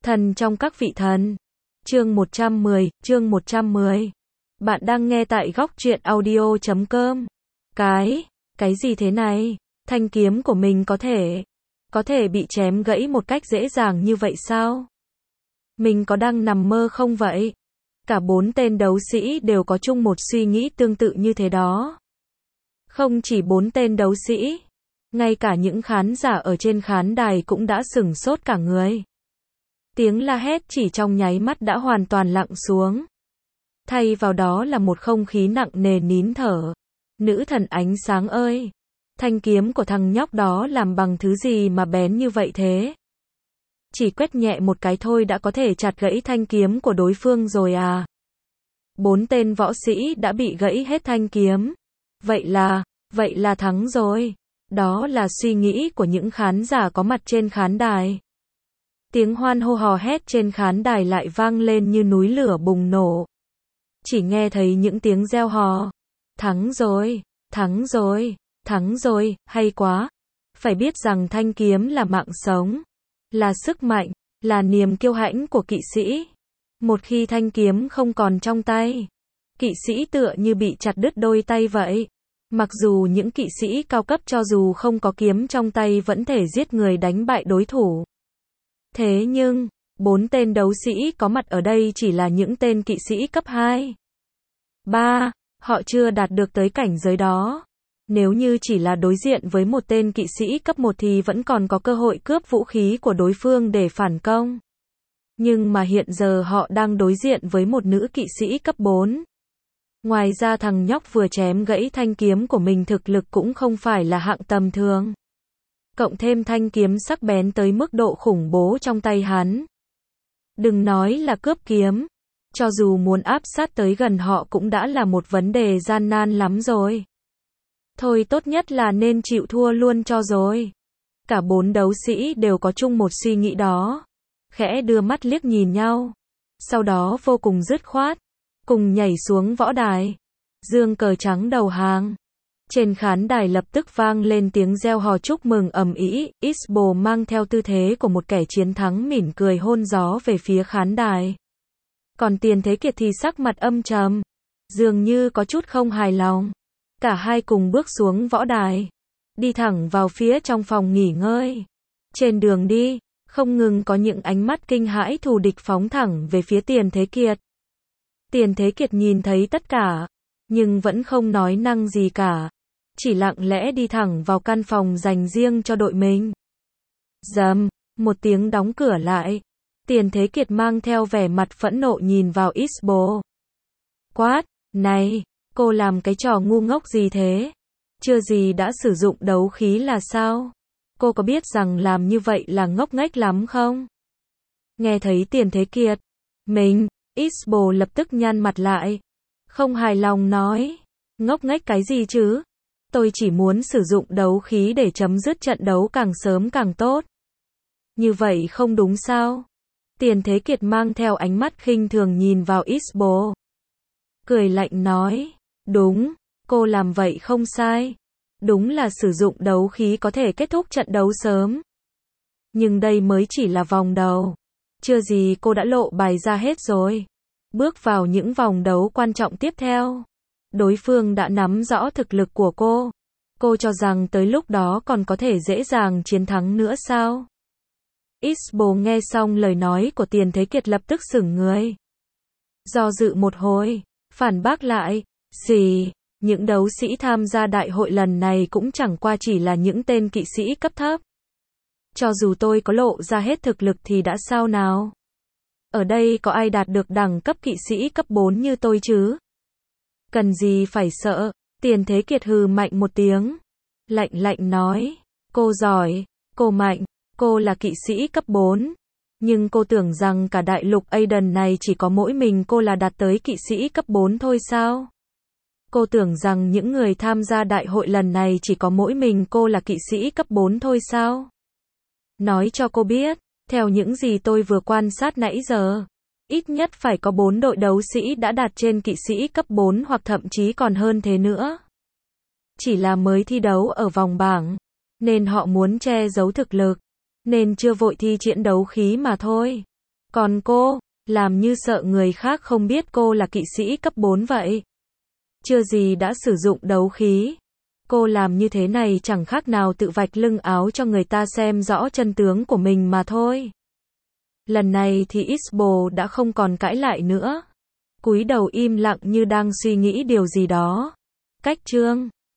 Thần trong các vị thần. Chương 110. Bạn đang nghe tại góc truyện audio.com. Cái gì thế này? Thanh kiếm của mình có thể bị chém gãy một cách dễ dàng như vậy sao? Mình có đang nằm mơ không vậy? Cả 4 tên đấu sĩ đều có chung một suy nghĩ tương tự như thế đó. Không chỉ 4 tên đấu sĩ, ngay cả những khán giả ở trên khán đài cũng đã sửng sốt cả người. Tiếng la hét chỉ trong nháy mắt đã hoàn toàn lặng xuống. Thay vào đó là một không khí nặng nề nín thở. Nữ thần ánh sáng ơi! Thanh kiếm của thằng nhóc đó làm bằng thứ gì mà bén như vậy thế? Chỉ quét nhẹ một cái thôi đã có thể chặt gãy thanh kiếm của đối phương rồi à? 4 tên võ sĩ đã bị gãy hết thanh kiếm. Vậy là thắng rồi. Đó là suy nghĩ của những khán giả có mặt trên khán đài. Tiếng hoan hô hò hét trên khán đài lại vang lên như núi lửa bùng nổ. Chỉ nghe thấy những tiếng reo hò. Thắng rồi, hay quá. Phải biết rằng thanh kiếm là mạng sống, là sức mạnh, là niềm kiêu hãnh của kỵ sĩ. Một khi thanh kiếm không còn trong tay, kỵ sĩ tựa như bị chặt đứt đôi tay vậy. Mặc dù những kỵ sĩ cao cấp cho dù không có kiếm trong tay vẫn thể giết người đánh bại đối thủ. Thế nhưng, 4 tên đấu sĩ có mặt ở đây chỉ là những tên kỵ sĩ cấp 2. 3. Họ chưa đạt được tới cảnh giới đó. Nếu như chỉ là đối diện với một tên kỵ sĩ cấp 1 thì vẫn còn có cơ hội cướp vũ khí của đối phương để phản công. Nhưng mà hiện giờ họ đang đối diện với một nữ kỵ sĩ cấp 4. Ngoài ra thằng nhóc vừa chém gãy thanh kiếm của mình thực lực cũng không phải là hạng tầm thường. Cộng thêm thanh kiếm sắc bén tới mức độ khủng bố trong tay hắn. Đừng nói là cướp kiếm, cho dù muốn áp sát tới gần họ cũng đã là một vấn đề gian nan lắm rồi. Thôi tốt nhất là nên chịu thua luôn cho rồi. Cả 4 đấu sĩ đều có chung một suy nghĩ đó. Khẽ đưa mắt liếc nhìn nhau. Sau đó vô cùng dứt khoát, cùng nhảy xuống võ đài. Giương cờ trắng đầu hàng. Trên khán đài lập tức vang lên tiếng reo hò chúc mừng ầm ĩ. Isbo mang theo tư thế của một kẻ chiến thắng mỉm cười hôn gió về phía khán đài. Còn Tiền Thế Kiệt thì sắc mặt âm trầm, dường như có chút không hài lòng. Cả hai cùng bước xuống võ đài, đi thẳng vào phía trong phòng nghỉ ngơi. Trên đường đi, không ngừng có những ánh mắt kinh hãi thù địch phóng thẳng về phía Tiền Thế Kiệt. Tiền Thế Kiệt nhìn thấy tất cả, nhưng vẫn không nói năng gì cả. Chỉ lặng lẽ đi thẳng vào căn phòng dành riêng cho đội mình. Rầm, một tiếng đóng cửa lại. Tiền Thế Kiệt mang theo vẻ mặt phẫn nộ nhìn vào Isbo. Quát, này, cô làm cái trò ngu ngốc gì thế? Chưa gì đã sử dụng đấu khí là sao? Cô có biết rằng làm như vậy là ngốc nghếch lắm không? Nghe thấy Tiền Thế Kiệt, Isbo lập tức nhăn mặt lại. Không hài lòng nói, ngốc nghếch cái gì chứ? Tôi chỉ muốn sử dụng đấu khí để chấm dứt trận đấu càng sớm càng tốt. Như vậy không đúng sao? Tiền Thế Kiệt mang theo ánh mắt khinh thường nhìn vào Isbo. Cười lạnh nói, đúng, cô làm vậy không sai. Đúng là sử dụng đấu khí có thể kết thúc trận đấu sớm. Nhưng đây mới chỉ là vòng đầu. Chưa gì cô đã lộ bài ra hết rồi. Bước vào những vòng đấu quan trọng tiếp theo. Đối phương đã nắm rõ thực lực của cô. Cô cho rằng tới lúc đó còn có thể dễ dàng chiến thắng nữa sao? Isbo nghe xong lời nói của Tiền Thế Kiệt lập tức sững người. Do dự một hồi, phản bác lại, gì, những đấu sĩ tham gia đại hội lần này cũng chẳng qua chỉ là những tên kỵ sĩ cấp thấp. Cho dù tôi có lộ ra hết thực lực thì đã sao nào? Ở đây có ai đạt được đẳng cấp kỵ sĩ cấp 4 như tôi chứ? Cần gì phải sợ? Tiền Thế Kiệt hừ mạnh một tiếng. Lạnh nói, cô giỏi, cô mạnh, cô là kỵ sĩ cấp 4. Nhưng cô tưởng rằng cả đại lục Aiden này chỉ có mỗi mình cô là đạt tới kỵ sĩ cấp 4 thôi sao? Cô tưởng rằng những người tham gia đại hội lần này chỉ có mỗi mình cô là kỵ sĩ cấp 4 thôi sao? Nói cho cô biết, theo những gì tôi vừa quan sát nãy giờ, ít nhất phải có 4 đội đấu sĩ đã đạt trên kỵ sĩ cấp 4 hoặc thậm chí còn hơn thế nữa. Chỉ là mới thi đấu ở vòng bảng, nên họ muốn che giấu thực lực, nên chưa vội thi triển đấu khí mà thôi. Còn cô, làm như sợ người khác không biết cô là kỵ sĩ cấp 4 vậy. Chưa gì đã sử dụng đấu khí. Cô làm như thế này chẳng khác nào tự vạch lưng áo cho người ta xem rõ chân tướng của mình mà thôi. Lần này thì Isbo đã không còn cãi lại nữa. Cúi đầu im lặng như đang suy nghĩ điều gì đó. Cách chương